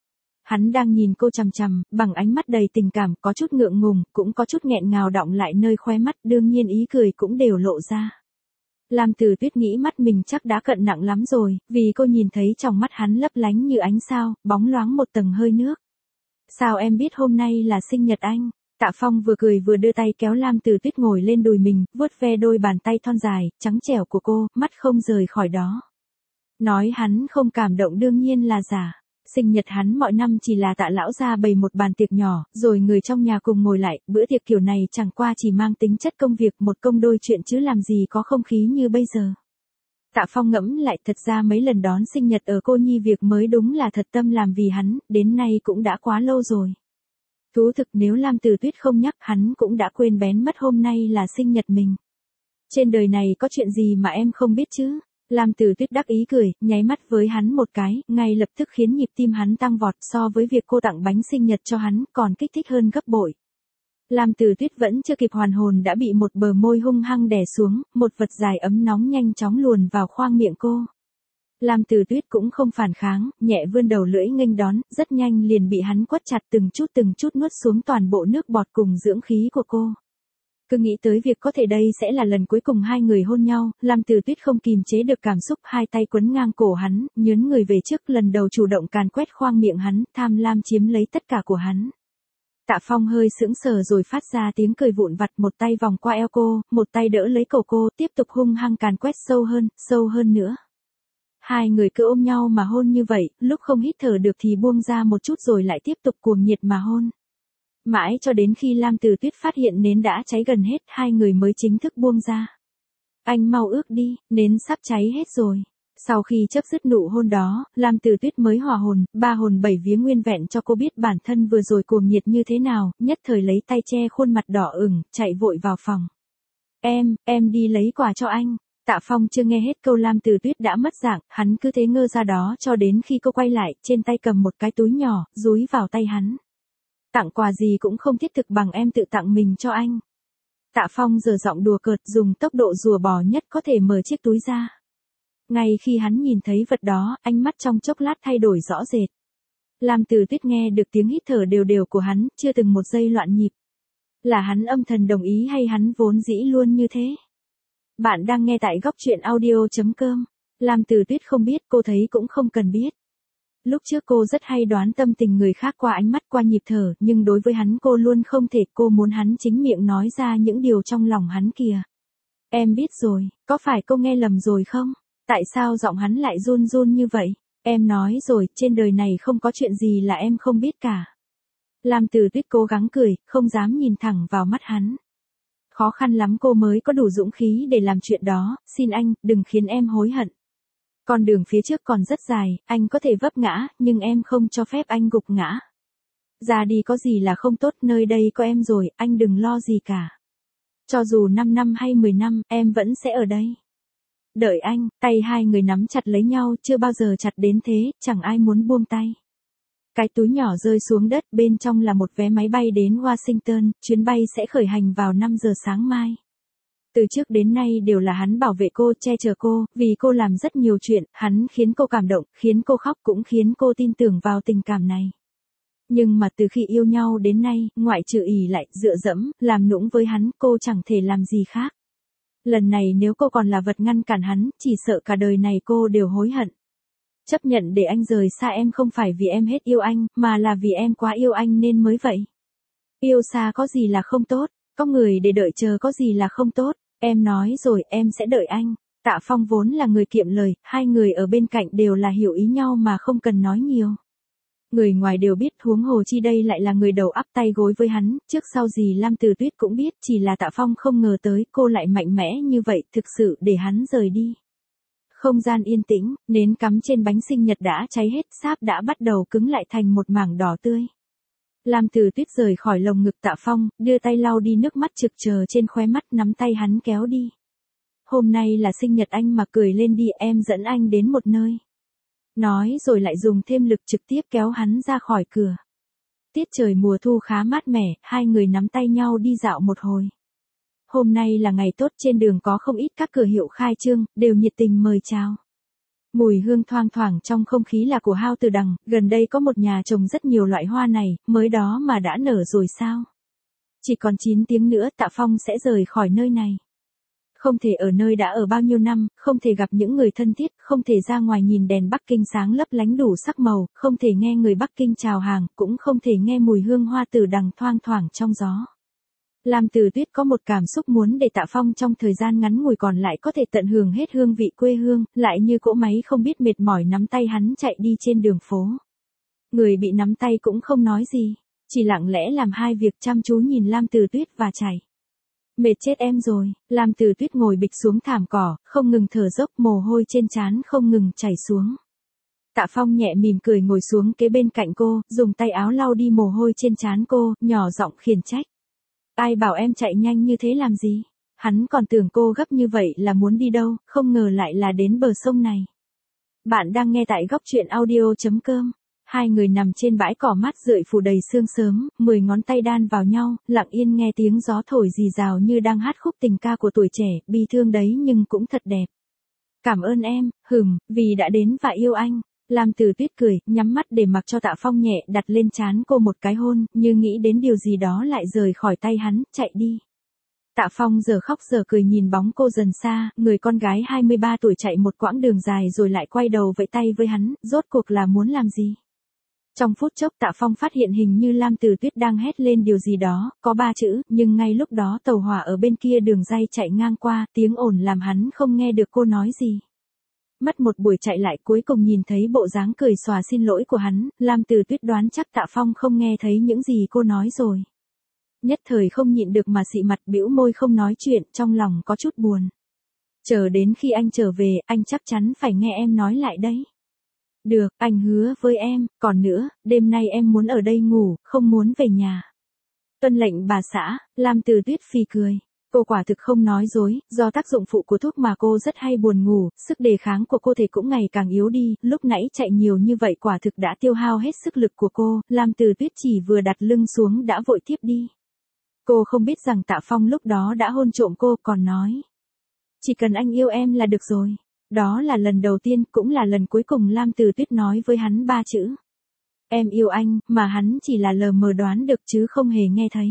Hắn đang nhìn cô chằm chằm, bằng ánh mắt đầy tình cảm, có chút ngượng ngùng, cũng có chút nghẹn ngào đọng lại nơi khóe mắt, đương nhiên ý cười cũng đều lộ ra. Lam Tử Tuyết nghĩ mắt mình chắc đã cận nặng lắm rồi, vì cô nhìn thấy trong mắt hắn lấp lánh như ánh sao, bóng loáng một tầng hơi nước. Sao em biết hôm nay là sinh nhật anh? Tạ Phong vừa cười vừa đưa tay kéo Lam Tử Tuyết ngồi lên đùi mình, vuốt ve đôi bàn tay thon dài, trắng trẻo của cô, mắt không rời khỏi đó. Nói hắn không cảm động đương nhiên là giả. Sinh nhật hắn mọi năm chỉ là Tạ lão gia bày một bàn tiệc nhỏ, rồi người trong nhà cùng ngồi lại, bữa tiệc kiểu này chẳng qua chỉ mang tính chất công việc một công đôi chuyện chứ làm gì có không khí như bây giờ. Tạ Phong ngẫm lại thật ra mấy lần đón sinh nhật ở cô nhi việc mới đúng là thật tâm làm vì hắn, đến nay cũng đã quá lâu rồi. Thú thực nếu Lam Tử Tuyết không nhắc hắn cũng đã quên bén mất hôm nay là sinh nhật mình. Trên đời này có chuyện gì mà em không biết chứ? Lam Tử Tuyết đắc ý cười, nháy mắt với hắn một cái, ngay lập tức khiến nhịp tim hắn tăng vọt so với việc cô tặng bánh sinh nhật cho hắn còn kích thích hơn gấp bội. Lam Tử Tuyết vẫn chưa kịp hoàn hồn đã bị một bờ môi hung hăng đè xuống, một vật dài ấm nóng nhanh chóng luồn vào khoang miệng cô. Lam Tử Tuyết cũng không phản kháng, nhẹ vươn đầu lưỡi nghênh đón, rất nhanh liền bị hắn quất chặt từng chút nuốt xuống toàn bộ nước bọt cùng dưỡng khí của cô. Cứ nghĩ tới việc có thể đây sẽ là lần cuối cùng hai người hôn nhau, Lam Tử Tuyết không kìm chế được cảm xúc, hai tay quấn ngang cổ hắn, nhớn người về trước, lần đầu chủ động càn quét khoang miệng hắn, tham lam chiếm lấy tất cả của hắn. Tạ Phong hơi sững sờ rồi phát ra tiếng cười vụn vặt, một tay vòng qua eo cô, một tay đỡ lấy cổ cô, tiếp tục hung hăng càn quét sâu hơn nữa. Hai người cứ ôm nhau mà hôn như vậy, lúc không hít thở được thì buông ra một chút rồi lại tiếp tục cuồng nhiệt mà hôn. Mãi cho đến khi Lam Tử Tuyết phát hiện nến đã cháy gần hết, hai người mới chính thức buông ra. Anh mau ước đi, nến sắp cháy hết rồi. Sau khi chấm dứt nụ hôn đó, Lam Tử Tuyết mới hòa hồn, ba hồn bảy vía nguyên vẹn cho cô biết bản thân vừa rồi cuồng nhiệt như thế nào, nhất thời lấy tay che khuôn mặt đỏ ửng, chạy vội vào phòng. Em đi lấy quà cho anh. Tạ Phong chưa nghe hết câu Lam Tử Tuyết đã mất dạng, hắn cứ thế ngơ ra đó cho đến khi cô quay lại, trên tay cầm một cái túi nhỏ, dúi vào tay hắn. Tặng quà gì cũng không thiết thực bằng em tự tặng mình cho anh. Tạ Phong giở giọng đùa cợt, dùng tốc độ rùa bò nhất có thể mở chiếc túi ra. Ngay khi hắn nhìn thấy vật đó, ánh mắt trong chốc lát thay đổi rõ rệt. Lam Tử Tuyết nghe được tiếng hít thở đều đều của hắn, chưa từng một giây loạn nhịp. Là hắn âm thầm đồng ý hay hắn vốn dĩ luôn như thế? Bạn đang nghe tại góc truyện audio.com. Lam Tử Tuyết không biết, cô thấy cũng không cần biết. Lúc trước cô rất hay đoán tâm tình người khác qua ánh mắt, qua nhịp thở, nhưng đối với hắn cô luôn không thể, cô muốn hắn chính miệng nói ra những điều trong lòng hắn kìa. Em biết rồi, có phải cô nghe lầm rồi không? Tại sao giọng hắn lại run run như vậy? Em nói rồi, trên đời này không có chuyện gì là em không biết cả. Lam Tử Tuyết cố gắng cười, không dám nhìn thẳng vào mắt hắn. Khó khăn lắm cô mới có đủ dũng khí để làm chuyện đó, xin anh, đừng khiến em hối hận. Con đường phía trước còn rất dài, anh có thể vấp ngã, nhưng em không cho phép anh gục ngã. Ra đi có gì là không tốt, nơi đây có em rồi, anh đừng lo gì cả. Cho dù 5 năm hay 10 năm, em vẫn sẽ ở đây. Đợi anh, tay hai người nắm chặt lấy nhau, chưa bao giờ chặt đến thế, chẳng ai muốn buông tay. Cái túi nhỏ rơi xuống đất, bên trong là một vé máy bay đến Washington, chuyến bay sẽ khởi hành vào 5 giờ sáng mai. Từ trước đến nay đều là hắn bảo vệ cô, che chở cô, vì cô làm rất nhiều chuyện, hắn khiến cô cảm động, khiến cô khóc cũng khiến cô tin tưởng vào tình cảm này. Nhưng mà từ khi yêu nhau đến nay, ngoại trừ ỷ lại, dựa dẫm, làm nũng với hắn, cô chẳng thể làm gì khác. Lần này nếu cô còn là vật ngăn cản hắn, chỉ sợ cả đời này cô đều hối hận. Chấp nhận để anh rời xa em không phải vì em hết yêu anh, mà là vì em quá yêu anh nên mới vậy. Yêu xa có gì là không tốt, có người để đợi chờ có gì là không tốt, em nói rồi, em sẽ đợi anh. Tạ Phong vốn là người kiệm lời, hai người ở bên cạnh đều là hiểu ý nhau mà không cần nói nhiều. Người ngoài đều biết, huống hồ chi đây lại là người đầu ắp tay gối với hắn, trước sau gì Lam Tử Tuyết cũng biết, chỉ là Tạ Phong không ngờ tới cô lại mạnh mẽ như vậy, thực sự để hắn rời đi. Không gian yên tĩnh, nến cắm trên bánh sinh nhật đã cháy hết, sáp đã bắt đầu cứng lại thành một mảng đỏ tươi. Lam Tử Tuyết rời khỏi lồng ngực Tạ Phong, đưa tay lau đi nước mắt trực chờ trên khóe mắt, nắm tay hắn kéo đi. Hôm nay là sinh nhật anh mà cười lên đi, em dẫn anh đến một nơi. Nói rồi lại dùng thêm lực trực tiếp kéo hắn ra khỏi cửa. Tiết trời mùa thu khá mát mẻ, hai người nắm tay nhau đi dạo một hồi. Hôm nay là ngày tốt, trên đường có không ít các cửa hiệu khai trương, đều nhiệt tình mời chào. Mùi hương thoang thoảng trong không khí là của Hao Từ Đằng, gần đây có một nhà trồng rất nhiều loại hoa này, mới đó mà đã nở rồi sao? Chỉ còn 9 tiếng nữa Tạ Phong sẽ rời khỏi nơi này. Không thể ở nơi đã ở bao nhiêu năm, không thể gặp những người thân thiết, không thể ra ngoài nhìn đèn Bắc Kinh sáng lấp lánh đủ sắc màu, không thể nghe người Bắc Kinh chào hàng, cũng không thể nghe mùi hương hoa tử đằng thoang thoảng trong gió. Lam Tử Tuyết có một cảm xúc muốn để Tạ Phong trong thời gian ngắn ngủi còn lại có thể tận hưởng hết hương vị quê hương, lại như cỗ máy không biết mệt mỏi nắm tay hắn chạy đi trên đường phố. Người bị nắm tay cũng không nói gì, chỉ lặng lẽ làm hai việc chăm chú nhìn Lam Tử Tuyết và chảy. Mệt chết em rồi, Lam Tử Tuyết ngồi bịch xuống thảm cỏ, không ngừng thở dốc, mồ hôi trên trán không ngừng chảy xuống. Tạ Phong nhẹ mỉm cười ngồi xuống kế bên cạnh cô, dùng tay áo lau đi mồ hôi trên trán cô, nhỏ giọng khiển trách. Ai bảo em chạy nhanh như thế làm gì? Hắn còn tưởng cô gấp như vậy là muốn đi đâu, không ngờ lại là đến bờ sông này. Bạn đang nghe tại góc truyện audio.com. Hai người nằm trên bãi cỏ mát rượi phủ đầy sương sớm, 10 ngón tay đan vào nhau, lặng yên nghe tiếng gió thổi rì rào như đang hát khúc tình ca của tuổi trẻ, bi thương đấy nhưng cũng thật đẹp. Cảm ơn em, vì đã đến và yêu anh. Lam Tử Tuyết cười, nhắm mắt để mặc cho Tạ Phong nhẹ đặt lên trán cô một cái hôn, như nghĩ đến điều gì đó lại rời khỏi tay hắn, chạy đi. Tạ Phong giờ khóc giờ cười nhìn bóng cô dần xa, người con gái 23 tuổi chạy một quãng đường dài rồi lại quay đầu vẫy tay với hắn, rốt cuộc là muốn làm gì? Trong phút chốc Tạ Phong phát hiện hình như Lam Tử Tuyết đang hét lên điều gì đó, có 3 chữ, nhưng ngay lúc đó tàu hỏa ở bên kia đường ray chạy ngang qua, tiếng ồn làm hắn không nghe được cô nói gì. Mất một buổi chạy lại cuối cùng nhìn thấy bộ dáng cười xòa xin lỗi của hắn, Lam Tử Tuyết đoán chắc Tạ Phong không nghe thấy những gì cô nói rồi. Nhất thời không nhịn được mà xị mặt bĩu môi không nói chuyện, trong lòng có chút buồn. Chờ đến khi anh trở về, anh chắc chắn phải nghe em nói lại đấy. Được, anh hứa với em, còn nữa, đêm nay em muốn ở đây ngủ, không muốn về nhà. Tuân lệnh bà xã, Lam Tử Tuyết phì cười. Cô quả thực không nói dối, do tác dụng phụ của thuốc mà cô rất hay buồn ngủ, sức đề kháng của cô thể cũng ngày càng yếu đi, lúc nãy chạy nhiều như vậy quả thực đã tiêu hao hết sức lực của cô, Lam Tử Tuyết chỉ vừa đặt lưng xuống đã vội tiếp đi. Cô không biết rằng Tạ Phong lúc đó đã hôn trộm cô, còn nói. Chỉ cần anh yêu em là được rồi. Đó là lần đầu tiên, cũng là lần cuối cùng Lam Tử Tuyết nói với hắn 3 chữ. Em yêu anh, mà hắn chỉ là lờ mờ đoán được chứ không hề nghe thấy.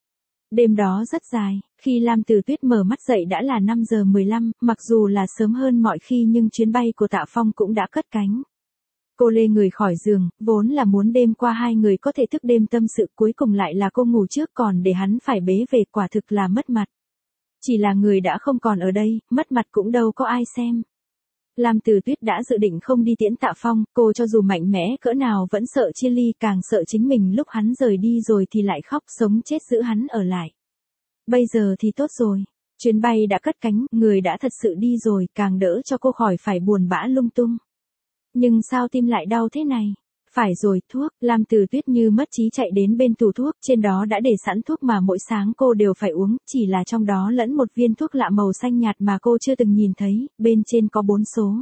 Đêm đó rất dài, khi Lam Tử Tuyết mở mắt dậy đã là 5 giờ 15, mặc dù là sớm hơn mọi khi nhưng chuyến bay của Tạ Phong cũng đã cất cánh. Cô lê người khỏi giường, vốn là muốn đêm qua hai người có thể thức đêm tâm sự, cuối cùng lại là cô ngủ trước còn để hắn phải bế về, quả thực là mất mặt. Chỉ là người đã không còn ở đây, mất mặt cũng đâu có ai xem. Lam Tử Tuyết đã dự định không đi tiễn Tạ Phong, cô cho dù mạnh mẽ cỡ nào vẫn sợ chia ly, càng sợ chính mình lúc hắn rời đi rồi thì lại khóc sống chết giữ hắn ở lại. Bây giờ thì tốt rồi, chuyến bay đã cất cánh, người đã thật sự đi rồi, càng đỡ cho cô khỏi phải buồn bã lung tung. Nhưng sao tim lại đau thế này? Phải rồi, thuốc, Lam Tử Tuyết như mất trí chạy đến bên tủ thuốc, trên đó đã để sẵn thuốc mà mỗi sáng cô đều phải uống, chỉ là trong đó lẫn một viên thuốc lạ màu xanh nhạt mà cô chưa từng nhìn thấy, bên trên có 4 số.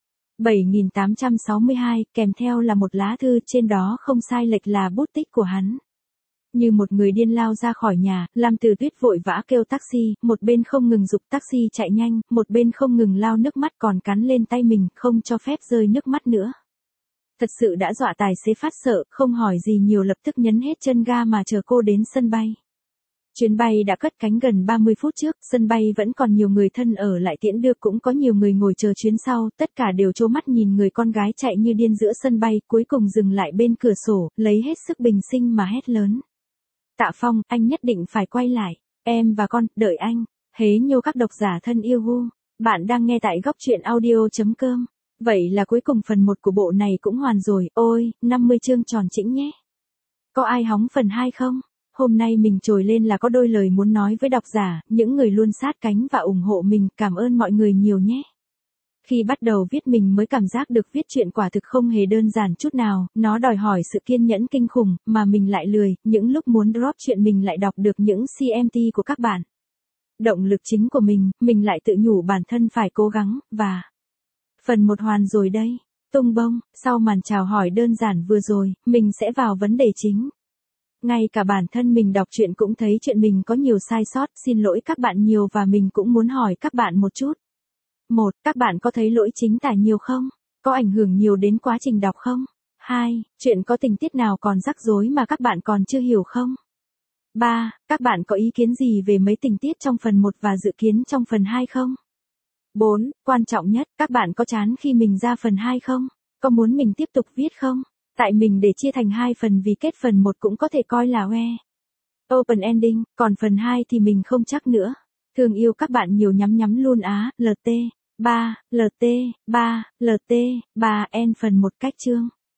7862, kèm theo là một lá thư, trên đó không sai lệch là bút tích của hắn. Như một người điên lao ra khỏi nhà, Lam Tử Tuyết vội vã kêu taxi, một bên không ngừng giục taxi chạy nhanh, một bên không ngừng lau nước mắt còn cắn lên tay mình, không cho phép rơi nước mắt nữa. Thật sự đã dọa tài xế phát sợ, không hỏi gì nhiều lập tức nhấn hết chân ga mà chờ cô đến sân bay. Chuyến bay đã cất cánh gần 30 phút trước, sân bay vẫn còn nhiều người thân ở lại tiễn đưa, cũng có nhiều người ngồi chờ chuyến sau, tất cả đều trố mắt nhìn người con gái chạy như điên giữa sân bay, cuối cùng dừng lại bên cửa sổ, lấy hết sức bình sinh mà hét lớn. Tạ Phong, anh nhất định phải quay lại, em và con, đợi anh, hế nhô các độc giả thân yêu hu. Bạn đang nghe tại góc truyện audio.com. Vậy là cuối cùng phần 1 của bộ này cũng hoàn rồi, ôi, 50 chương tròn chỉnh nhé. Có ai hóng phần 2 không? Hôm nay mình trồi lên là có đôi lời muốn nói với độc giả, những người luôn sát cánh và ủng hộ mình, cảm ơn mọi người nhiều nhé. Khi bắt đầu viết mình mới cảm giác được viết truyện quả thực không hề đơn giản chút nào, nó đòi hỏi sự kiên nhẫn kinh khủng, mà mình lại lười, những lúc muốn drop chuyện mình lại đọc được những CMT của các bạn. Động lực chính của mình lại tự nhủ bản thân phải cố gắng, và... Phần 1 hoàn rồi đây. Tung bông, sau màn chào hỏi đơn giản vừa rồi, mình sẽ vào vấn đề chính. Ngay cả bản thân mình đọc truyện cũng thấy chuyện mình có nhiều sai sót, xin lỗi các bạn nhiều và mình cũng muốn hỏi các bạn một chút. 1. Các bạn có thấy lỗi chính tả nhiều không? Có ảnh hưởng nhiều đến quá trình đọc không? 2. Chuyện có tình tiết nào còn rắc rối mà các bạn còn chưa hiểu không? 3. Các bạn có ý kiến gì về mấy tình tiết trong phần 1 và dự kiến trong phần 2 không? 4. Quan trọng nhất, các bạn có chán khi mình ra phần 2 không? Có muốn mình tiếp tục viết không? Tại mình để chia thành 2 phần vì kết phần 1 cũng có thể coi là open ending, còn phần 2 thì mình không chắc nữa. Thương yêu các bạn nhiều nhắm nhắm luôn á, LT. 3, LT, 3, LT, 3, N phần 1 cách chương.